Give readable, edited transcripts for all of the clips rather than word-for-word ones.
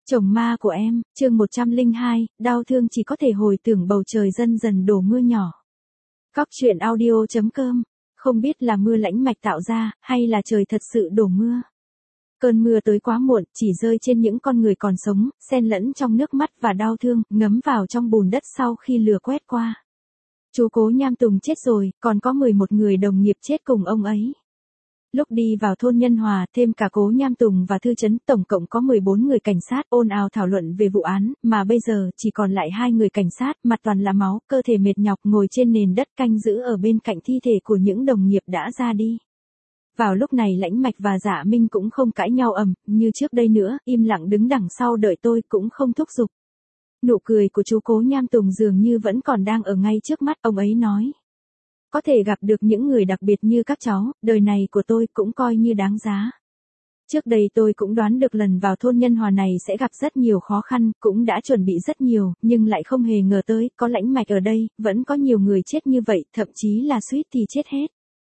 Chồng ma của em, chương 102, đau thương chỉ có thể hồi tưởng bầu trời dần dần đổ mưa nhỏ. Cóc truyện audio.com, không biết là mưa lãnh mạch tạo ra, hay là trời thật sự đổ mưa. Cơn mưa tới quá muộn, chỉ rơi trên những con người còn sống, xen lẫn trong nước mắt và đau thương, ngấm vào trong bùn đất sau khi lửa quét qua. Chú Cố Nham Tùng chết rồi, còn có 11 người đồng nghiệp chết cùng ông ấy. Lúc đi vào thôn Nhân Hòa, thêm cả Cố Nham Tùng và Thư Chấn, tổng cộng có 14 người cảnh sát ồn ào thảo luận về vụ án, mà bây giờ chỉ còn lại 2 người cảnh sát, mặt toàn là máu, cơ thể mệt nhọc ngồi trên nền đất canh giữ ở bên cạnh thi thể của những đồng nghiệp đã ra đi. Vào lúc này Lãnh Mạch và Dạ Minh cũng không cãi nhau ầm như trước đây nữa, im lặng đứng đằng sau đợi tôi, cũng không thúc giục. Nụ cười của chú Cố Nham Tùng dường như vẫn còn đang ở ngay trước mắt, ông ấy nói. Có thể gặp được những người đặc biệt như các cháu, đời này của tôi cũng coi như đáng giá. Trước đây tôi cũng đoán được lần vào thôn Nhân Hòa này sẽ gặp rất nhiều khó khăn, cũng đã chuẩn bị rất nhiều, nhưng lại không hề ngờ tới, có Lãnh Mạch ở đây, vẫn có nhiều người chết như vậy, thậm chí là suýt thì chết hết.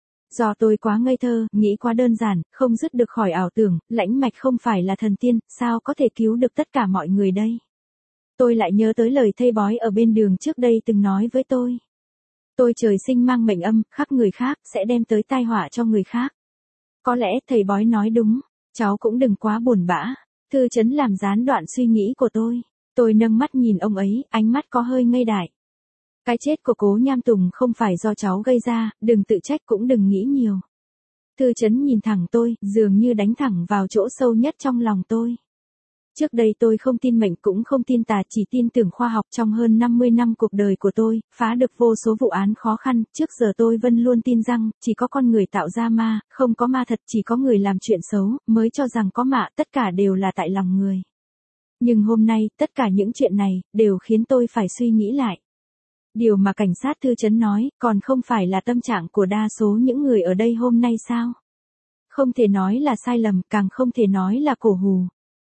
Do tôi quá ngây thơ, nghĩ quá đơn giản, không dứt được khỏi ảo tưởng, Lãnh Mạch không phải là thần tiên, sao có thể cứu được tất cả mọi người đây? Tôi lại nhớ tới lời thầy bói ở bên đường trước đây từng nói với tôi. Tôi trời sinh mang mệnh âm, khắc người khác, sẽ đem tới tai họa cho người khác. Có lẽ thầy bói nói đúng, cháu cũng đừng quá buồn bã. Thư Chấn làm gián đoạn suy nghĩ của tôi. Tôi nâng mắt nhìn ông ấy, ánh mắt có hơi ngây dại. Cái chết của Cố Nham Tùng không phải do cháu gây ra, đừng tự trách cũng đừng nghĩ nhiều. Thư Chấn nhìn thẳng tôi, dường như đánh thẳng vào chỗ sâu nhất trong lòng tôi. Trước đây tôi không tin mệnh cũng không tin tà, chỉ tin tưởng khoa học. Trong hơn 50 năm cuộc đời của tôi, phá được vô số vụ án khó khăn, trước giờ tôi vẫn luôn tin rằng, chỉ có con người tạo ra ma, không có ma thật, chỉ có người làm chuyện xấu, mới cho rằng có ma, tất cả đều là tại lòng người. Nhưng hôm nay, tất cả những chuyện này, đều khiến tôi phải suy nghĩ lại. Điều mà cảnh sát Thư Chấn nói, còn không phải là tâm trạng của đa số những người ở đây hôm nay sao? Không thể nói là sai lầm, càng không thể nói là cổ hủ.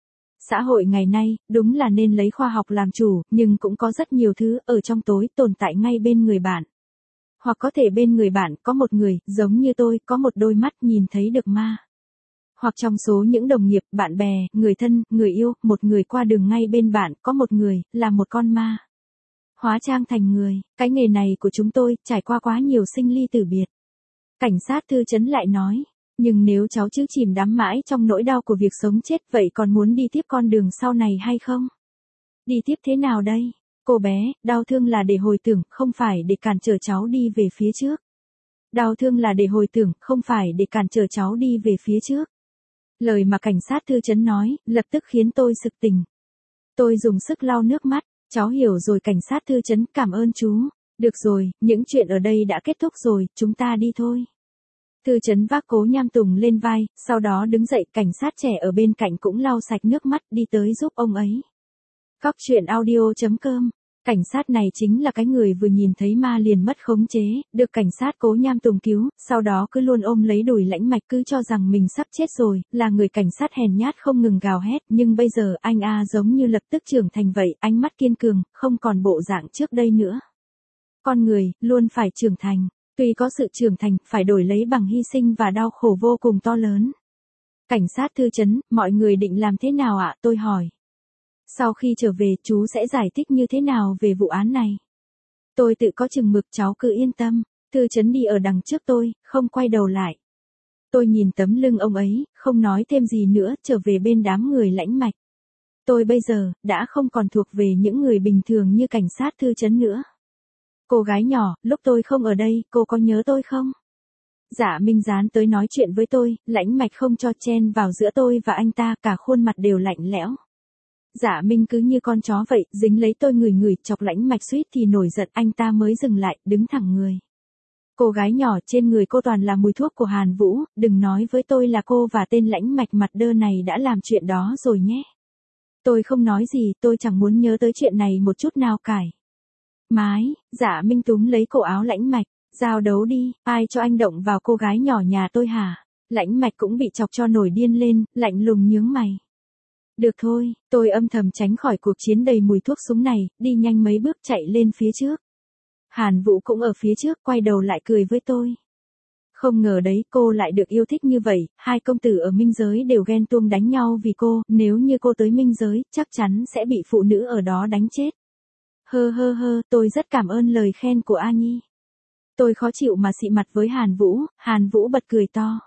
Xã hội ngày nay, đúng là nên lấy khoa học làm chủ, nhưng cũng có rất nhiều thứ ở trong tối tồn tại ngay bên người bạn. Hoặc có thể bên người bạn có một người, giống như tôi, có một đôi mắt nhìn thấy được ma. Hoặc trong số những đồng nghiệp, bạn bè, người thân, người yêu, một người qua đường ngay bên bạn, có một người, là một con ma. Hóa trang thành người, cái nghề này của chúng tôi, trải qua quá nhiều sinh ly tử biệt. Cảnh sát Thư Chấn lại nói. Nhưng nếu cháu chứ chìm đắm mãi trong nỗi đau của việc sống chết, vậy còn muốn đi tiếp con đường sau này hay không? Đi tiếp thế nào đây? Cô bé, đau thương là để hồi tưởng, không phải để cản trở cháu đi về phía trước. Đau thương là để hồi tưởng, không phải để cản trở cháu đi về phía trước. Lời mà cảnh sát Thư Chấn nói, lập tức khiến tôi sực tỉnh. Tôi dùng sức lau nước mắt, cháu hiểu rồi cảnh sát Thư Chấn, cảm ơn chú. Được rồi, những chuyện ở đây đã kết thúc rồi, chúng ta đi thôi. Thư Chấn vác Cố Nham Tùng lên vai, sau đó đứng dậy, cảnh sát trẻ ở bên cạnh cũng lau sạch nước mắt, đi tới giúp ông ấy. Cóc truyện audio.com, cảnh sát này chính là cái người vừa nhìn thấy ma liền mất khống chế, được cảnh sát Cố Nham Tùng cứu, sau đó cứ luôn ôm lấy đùi Lãnh Mạch, cứ cho rằng mình sắp chết rồi, là người cảnh sát hèn nhát không ngừng gào hét, nhưng bây giờ anh giống như lập tức trưởng thành vậy, ánh mắt kiên cường, không còn bộ dạng trước đây nữa. Con người, luôn phải trưởng thành. Tuy có sự trưởng thành, phải đổi lấy bằng hy sinh và đau khổ vô cùng to lớn. Cảnh sát Thư Chấn, mọi người định làm thế nào ạ? Tôi hỏi. Sau khi trở về, chú sẽ giải thích như thế nào về vụ án này? Tôi tự có chừng mực, cháu cứ yên tâm. Thư Chấn đi ở đằng trước tôi, không quay đầu lại. Tôi nhìn tấm lưng ông ấy, không nói thêm gì nữa, trở về bên đám người Lãnh Mạch. Tôi bây giờ, đã không còn thuộc về những người bình thường như cảnh sát Thư Chấn nữa. Cô gái nhỏ, lúc tôi không ở đây, cô có nhớ tôi không? Dạ Minh dán tới nói chuyện với tôi, Lãnh Mạch không cho chen vào giữa tôi và anh ta, cả khuôn mặt đều lạnh lẽo. Dạ Minh cứ như con chó vậy, dính lấy tôi ngửi, chọc Lãnh Mạch suýt thì nổi giận, anh ta mới dừng lại, đứng thẳng người. Cô gái nhỏ, trên người cô toàn là mùi thuốc của Hàn Vũ, đừng nói với tôi là cô và tên Lãnh Mạch mặt đơ này đã làm chuyện đó rồi nhé. Tôi không nói gì, tôi chẳng muốn nhớ tới chuyện này một chút nào cả. Dạ Minh túm lấy cổ áo Lãnh Mạch, giao đấu đi, ai cho anh động vào cô gái nhỏ nhà tôi hả? Lãnh Mạch cũng bị chọc cho nổi điên lên, lạnh lùng nhướng mày. Được thôi, tôi âm thầm tránh khỏi cuộc chiến đầy mùi thuốc súng này, đi nhanh mấy bước chạy lên phía trước. Hàn Vũ cũng ở phía trước, quay đầu lại cười với tôi. Không ngờ đấy cô lại được yêu thích như vậy, hai công tử ở minh giới đều ghen tuông đánh nhau vì cô, nếu như cô tới minh giới, chắc chắn sẽ bị phụ nữ ở đó đánh chết. Hơ, tôi rất cảm ơn lời khen của A Nhi. Tôi khó chịu mà xị mặt với Hàn Vũ bật cười to.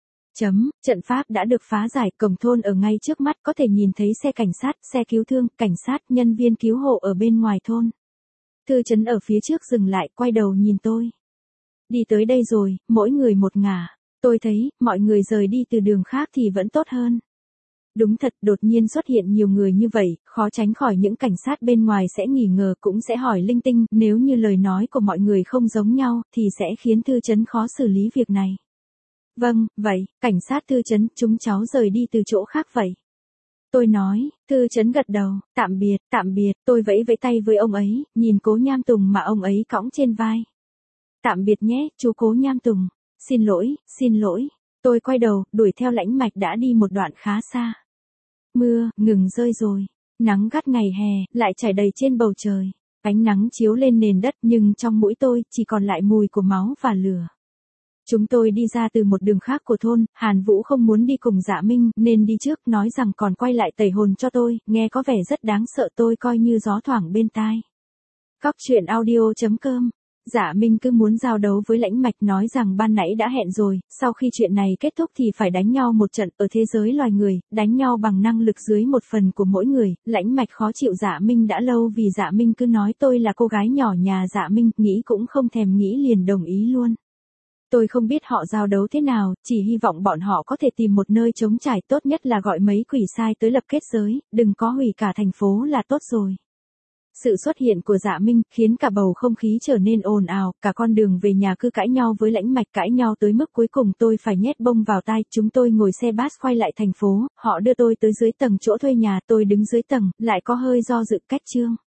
Trận pháp đã được phá giải, cổng thôn ở ngay trước mắt, có thể nhìn thấy xe cảnh sát, xe cứu thương, cảnh sát, nhân viên cứu hộ ở bên ngoài thôn. Thư Trấn ở phía trước dừng lại, quay đầu nhìn tôi. Đi tới đây rồi, mỗi người một ngả. Tôi thấy, mọi người rời đi từ đường khác thì vẫn tốt hơn. Đúng thật, đột nhiên xuất hiện nhiều người như vậy, khó tránh khỏi những cảnh sát bên ngoài sẽ nghi ngờ, cũng sẽ hỏi linh tinh, nếu như lời nói của mọi người không giống nhau, thì sẽ khiến Thư Trấn khó xử lý việc này. Vâng, vậy, cảnh sát Thư Trấn, chúng cháu rời đi từ chỗ khác vậy. Tôi nói, Thư Trấn gật đầu, tạm biệt, tôi vẫy vẫy tay với ông ấy, nhìn Cố Nham Tùng mà ông ấy cõng trên vai. Tạm biệt nhé, chú Cố Nham Tùng. Xin lỗi. Tôi quay đầu, đuổi theo Lãnh Mạch đã đi một đoạn khá xa. Mưa, ngừng rơi rồi. Nắng gắt ngày hè, lại trải đầy trên bầu trời. Ánh nắng chiếu lên nền đất nhưng trong mũi tôi chỉ còn lại mùi của máu và lửa. Chúng tôi đi ra từ một đường khác của thôn, Hàn Vũ không muốn đi cùng Dạ Minh nên đi trước, nói rằng còn quay lại tẩy hồn cho tôi, nghe có vẻ rất đáng sợ, tôi coi như gió thoảng bên tai. Cóc truyện audio.com. Dạ Minh cứ muốn giao đấu với Lãnh Mạch, nói rằng ban nãy đã hẹn rồi, sau khi chuyện này kết thúc thì phải đánh nhau một trận, ở thế giới loài người, đánh nhau bằng năng lực dưới 1/10 của mỗi người. Lãnh Mạch khó chịu Dạ Minh đã lâu vì Dạ Minh cứ nói tôi là cô gái nhỏ nhà Dạ Minh, nghĩ cũng không thèm nghĩ liền đồng ý luôn. Tôi không biết họ giao đấu thế nào, chỉ hy vọng bọn họ có thể tìm một nơi trống trải, tốt nhất là gọi mấy quỷ sai tới lập kết giới, đừng có hủy cả thành phố là tốt rồi. Sự xuất hiện của Dạ Minh khiến cả bầu không khí trở nên ồn ào, cả con đường về nhà cứ cãi nhau với Lãnh Mạch, cãi nhau tới mức cuối cùng tôi phải nhét bông vào tai. Chúng tôi ngồi xe bus quay lại thành phố, họ đưa tôi tới dưới tầng chỗ thuê nhà, tôi đứng dưới tầng, lại có hơi do dự. Cách chương